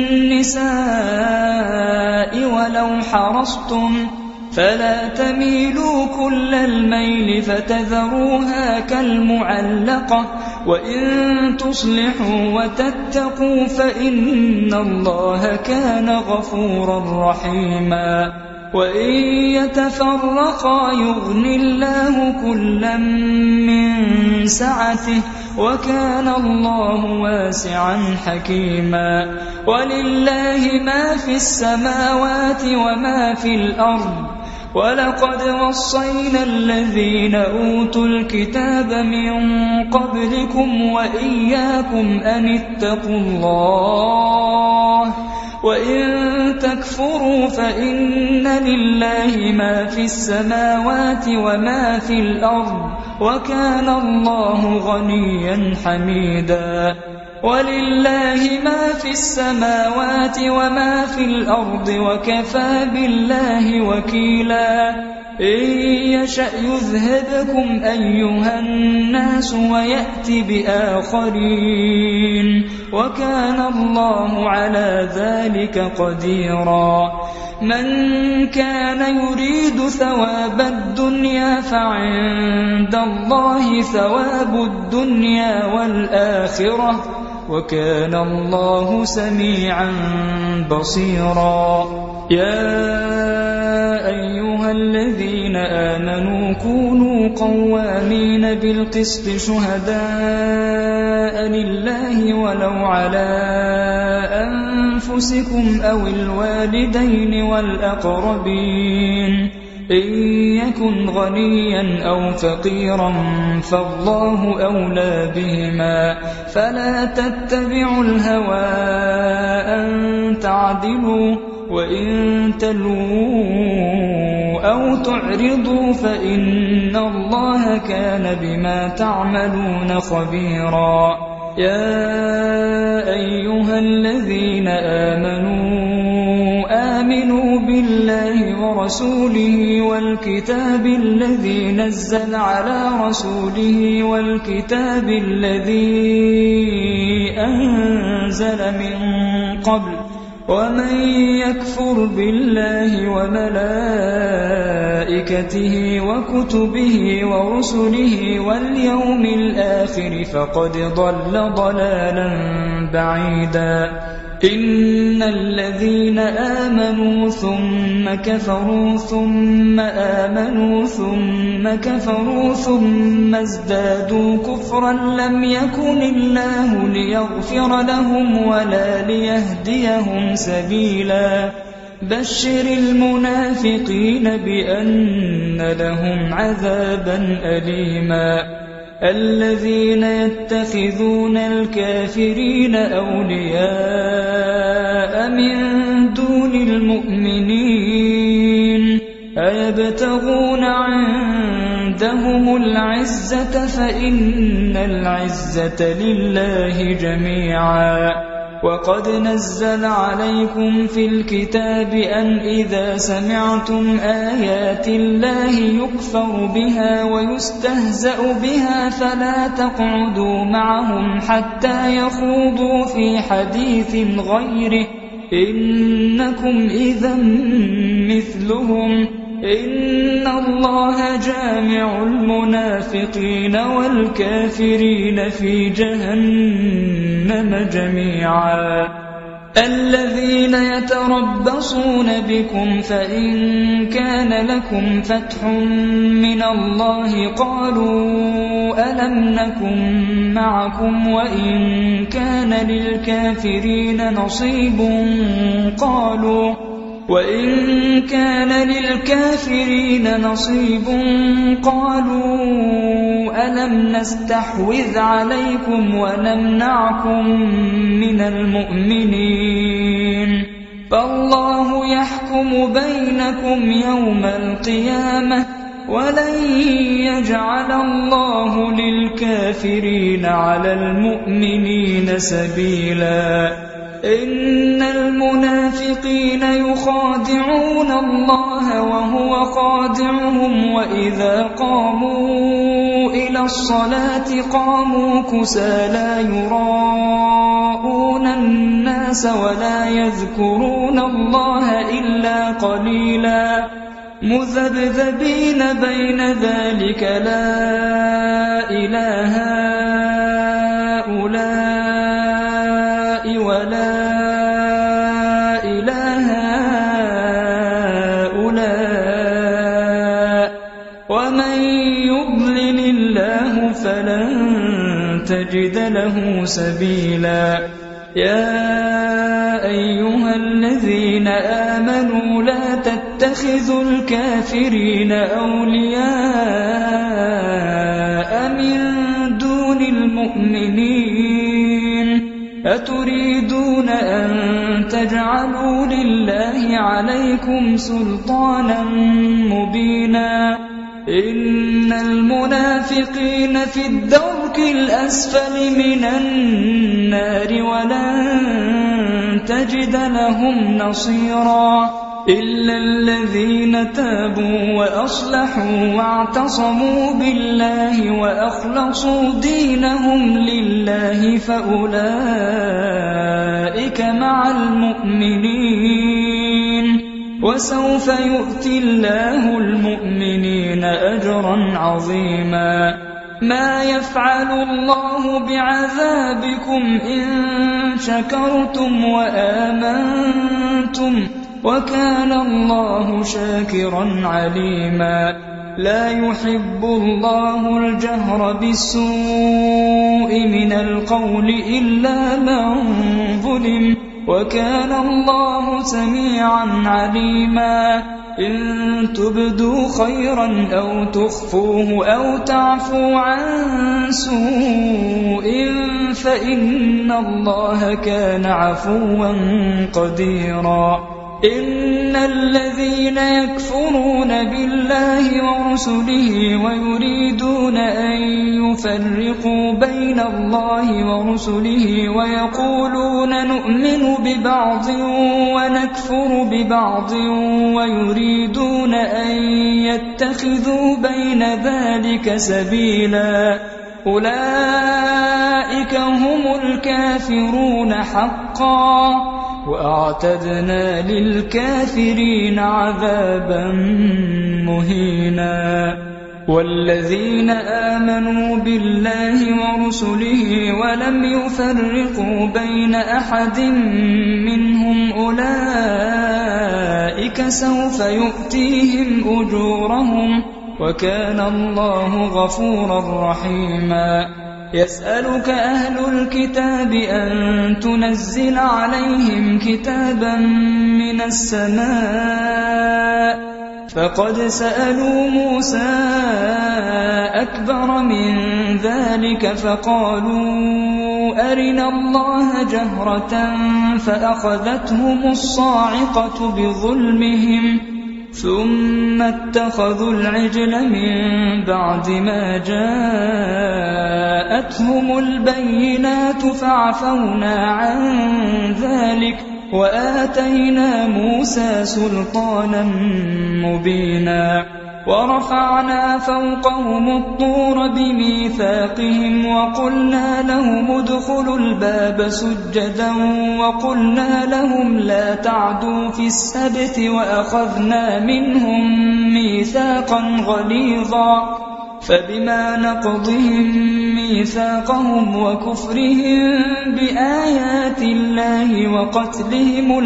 النساء ولو حرصتم فلا تميلوا كل الميل فتذروها كالمعلقة وإن تصلحوا وتتقوا فإن الله كان غفورا رحيما وإن يتفرقا يغن الله كلا من سعته وكان الله واسعا حكيما ولله ما في السماوات وما في الأرض ولقد وصينا الذين أوتوا الكتاب من قبلكم وإياكم أن اتقوا الله وإن تكفروا فإن لله ما في السماوات وما في الأرض وكان الله غنيا حميدا ولله ما في السماوات وما في الأرض وكفى بالله وكيلا إن يشأ يذهبكم أيها الناس ويأتي بآخرين وكان الله على ذلك قديرا من كان يريد ثواب الدنيا فعند الله ثواب الدنيا والآخرة وكان الله سميعا بصيرا يا أيها الذين آمنوا كونوا قوامين بالقسط شهداء لله ولو على أنفسكم أو الوالدين والأقربين إن يكن غنيا أو فقيرا فالله أولى بهما فلا تتبعوا الهوى أن تعدلوا وإن تلووا أو تعرضوا فإن الله كان بما تعملون خبيرا يا أيها الذين آمنوا بالله ورسوله والكتاب الذي نزل على رسوله والكتاب الذي أنزل من قبل ومن يكفر بالله وملائكته وكتبه ورسله واليوم الآخر فقد ضل ضلالا بعيدا إن الذين آمنوا ثم كفروا ثم آمنوا ثم كفروا ثم ازدادوا كفرا لم يكن الله ليغفر لهم ولا ليهديهم سبيلا بشر المنافقين بأن لهم عذابا أليما الذين يتخذون الكافرين أولياء من دون المؤمنين أيبتغون عندهم العزة فإن العزة لله جميعا وقد نزل عليكم في الكتاب أن إذا سمعتم آيات الله يكفر بها ويستهزأ بها فلا تقعدوا معهم حتى يخوضوا في حديث غيره إنكم إذا مثلهم إن الله جامع المنافقين والكافرين في جهنم جميعا الذين يتربصون بكم فإن كان لكم فتح من الله قالوا ألم نكن معكم وإن كان للكافرين نصيب قالوا ألم نستحوذ عليكم ونمنعكم من المؤمنين فالله يحكم بينكم يوم القيامة ولن يجعل الله للكافرين على المؤمنين سبيلا إن المنافقين يخادعون الله وهو خادعهم وإذا قاموا إلى الصلاة قاموا كسى لا يراءون الناس ولا يذكرون الله إلا قليلا مذبذبين بين ذلك لا إله هؤلاء ولا إله هؤلاء ومن يضلل الله فلن تجد له سبيلا يا أيها الذين آمنوا لا تتخذوا الكافرين أولياء من دون المؤمنين أتريدون أن تجعلوا لله عليكم سلطانا مبينا إن المنافقين في الدرك الأسفل من النار ولن تجد لهم نصيرا إلا الذين تابوا وأصلحوا واعتصموا بالله وأخلصوا دينهم لله فأولئك مع المؤمنين وسوف يؤتي الله المؤمنين أجرا عظيما ما يفعل الله بعذابكم إن شكرتم وآمنتم وكان الله شاكرا عليما لا يحب الله الجهر بالسوء من القول إلا من ظلم وكان الله سميعا عليما إن تبدوا خيرا أو تخفوه أو تعفوا عن سوء فإن الله كان عفوا قديرا إن الذين يكفرون بالله ورسله ويريدون أن يفرقوا بين الله ورسله ويقولون نؤمن ببعض ونكفر ببعض ويريدون أن يتخذوا بين ذلك سبيلا أولئك هم الكافرون حقا وأعتدنا للكافرين عذابا مهينا والذين آمنوا بالله ورسله ولم يفرقوا بين أحد منهم أولئك سوف يؤتيهم أجورهم وكان الله غفورا رحيما يسألك أهل الكتاب أن تنزل عليهم كتابا من السماء فقد سألوا موسى أكبر من ذلك فقالوا أرنا الله جهرة فأخذتهم الصاعقة بظلمهم ثم اتخذوا العجل من بعد ما جاءتهم البينات فعفونا عن ذلك وآتينا موسى سلطانا مبينا ورفعنا فوقهم الطور بميثاقهم وقلنا لهم ادخلوا الباب سجدا وقلنا لهم لا تعدوا في السبت وأخذنا منهم ميثاقا غليظا فبما نقضهم ميثاقهم وكفرهم بآيات الله وقتلهم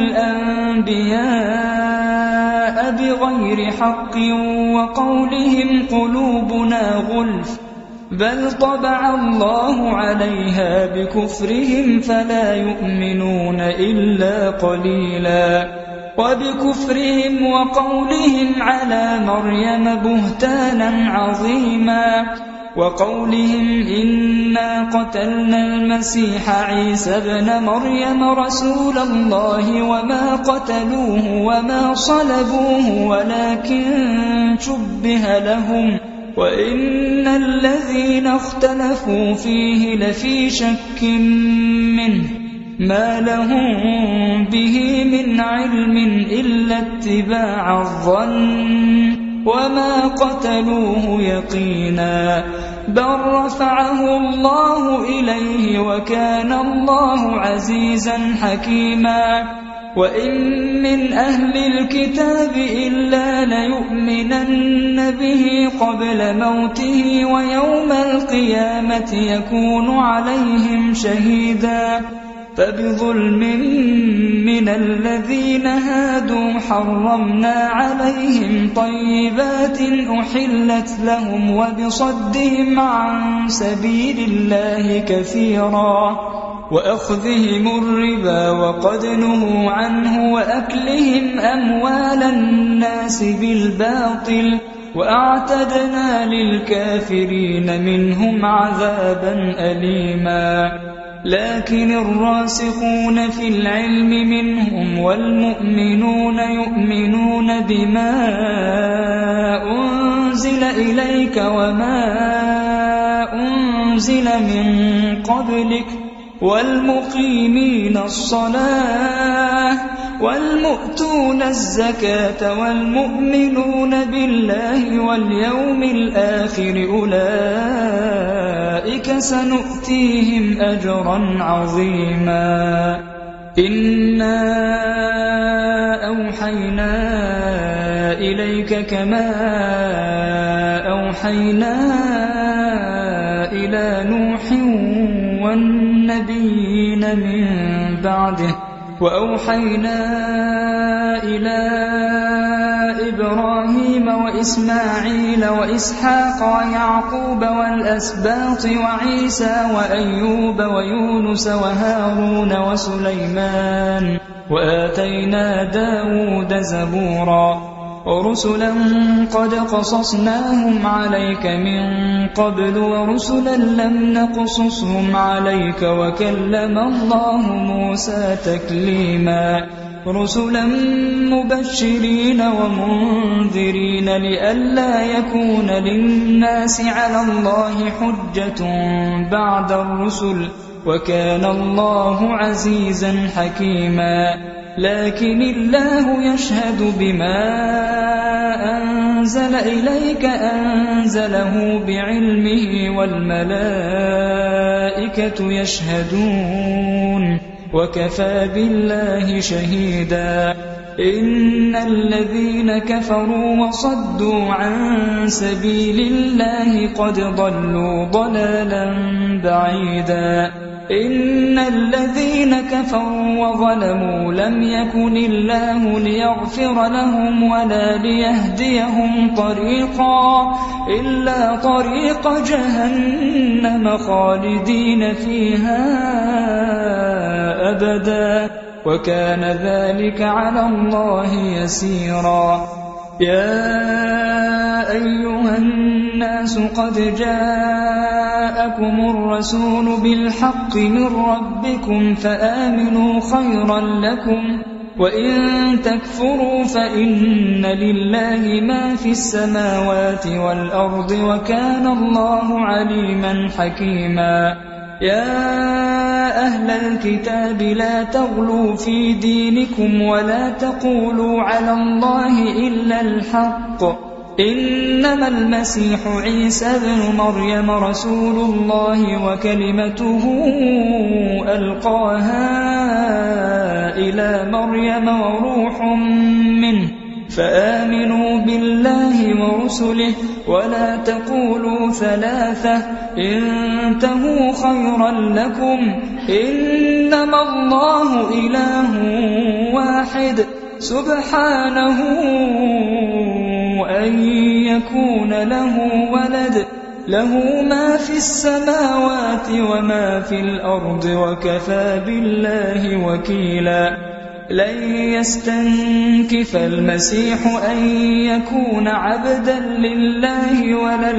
الأنبياء بغير حق وقولهم قلوبنا غلف بل طبع الله عليها بكفرهم فلا يؤمنون إلا قليلا وبكفرهم وقولهم على مريم بهتانا عظيما وقولهم إنا قتلنا المسيح عيسى ابن مريم رسول الله وما قتلوه وما صلبوه ولكن شبه لهم وإن الذين اختلفوا فيه لفي شك منه ما لهم به من علم إلا اتباع الظن وما قتلوه يقينا بل رفعه الله إليه وكان الله عزيزا حكيما وإن من أهل الكتاب إلا ليؤمنن به قبل موته ويوم القيامة يكون عليهم شهيدا فبظلم من الذين هادوا حرمنا عليهم طيبات أحلت لهم وبصدهم عن سبيل الله كثيرا وأخذهم الربا وقد نهوا عنه وأكلهم أموال الناس بالباطل وأعتدنا للكافرين منهم عذابا أليما لكن الراسخون في العلم منهم والمؤمنون يؤمنون بما أنزل إليك وما أنزل من قبلك والمقيمين الصلاة والمؤتون الزكاة والمؤمنون بالله واليوم الآخر أولئك سنؤتيهم أجرا عظيما إنا أوحينا إليك كما أوحينا إلى نوح والنبيين من بعده وأوحينا إلى إبراهيم وإسماعيل وإسحاق ويعقوب والأسباط وعيسى وأيوب ويونس وهارون وسليمان وآتينا داود زبورا ورسلا قد قصصناهم عليك من قبل ورسلا لم نقصصهم عليك وكلم الله موسى تكليما رسلا مبشرين ومنذرين لئلا يكون للناس على الله حجة بعد الرسل وكان الله عزيزا حكيما لكن الله يشهد بما أنزل إليك أنزله بعلمه والملائكة يشهدون وكفى بالله شهيدا إن الذين كفروا وصدوا عن سبيل الله قد ضلوا ضلالا بعيدا إن الذين كفروا وظلموا لم يكن الله ليغفر لهم ولا ليهديهم طريقا إلا طريق جهنم خالدين فيها أبدا وكان ذلك على الله يسيرا يا أيها الناس قد جاءكم الرسول بالحق من ربكم فآمنوا خيرا لكم وإن تكفروا فإن لله ما في السماوات والأرض وكان الله عليما حكيما يا أهل الكتاب لا تغلوا في دينكم ولا تقولوا على الله إلا الحق إنما المسيح عيسى بن مريم رسول الله وكلمته ألقاها إلى مريم وروح منه فآمنوا بالله ورسله ولا تقولوا ثلاثة انتهوا خيرا لكم إنما الله إله واحد سبحانه أن يكون له ولد له ما في السماوات وما في الأرض وكفى بالله وكيلا لن يستنكف المسيح أن يكون عبدا لله ولا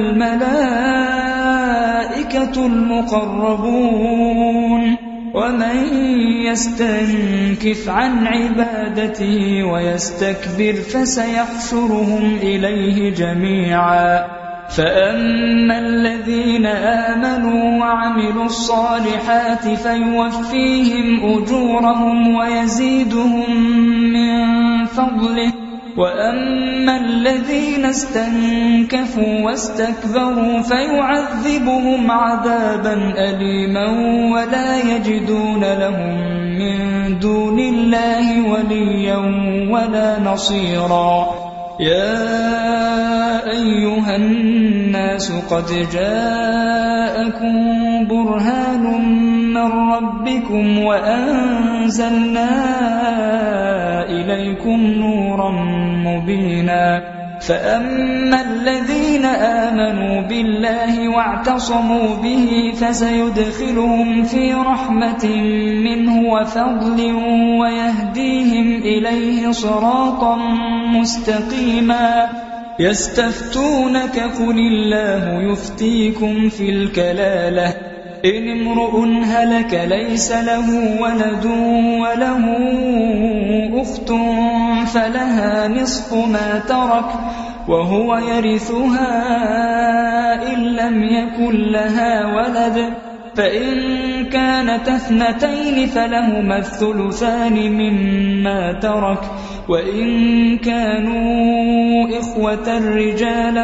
الملائكة المقربون ومن يستنكف عن عبادته ويستكبر فسيحشرهم إليه جميعا فأما الذين آمنوا وعملوا الصالحات فيوفيهم أجورهم ويزيدهم من فضله وأما الذين استنكفوا واستكبروا فيعذبهم عذابا أليما ولا يجدون لهم من دون الله وليا ولا نصيرا يا أيها الناس قد جاءكم برهان من ربكم وأنزلنا إليكم نورا مبينا فأما الذين آمنوا بالله واعتصموا به فسيدخلهم في رحمة منه وفضل ويهديهم إليه صراطا مستقيما يستفتونك قل الله يفتيكم في الكلالة إن امرؤ هلك ليس له ولد وله أخت فلها نصف ما ترك وهو يرثها إن لم يكن لها ولد فإن كانت اثنتين فلهما الثلثان مما ترك وإن كانوا إخوة رجالا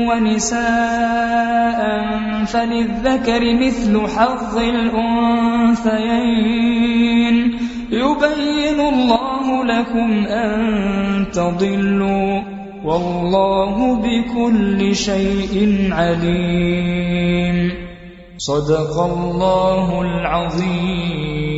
ونساء فللذكر مثل حظ الأنثيين يبين الله لكم أن تضلوا والله بكل شيء عليم صدق الله العظيم.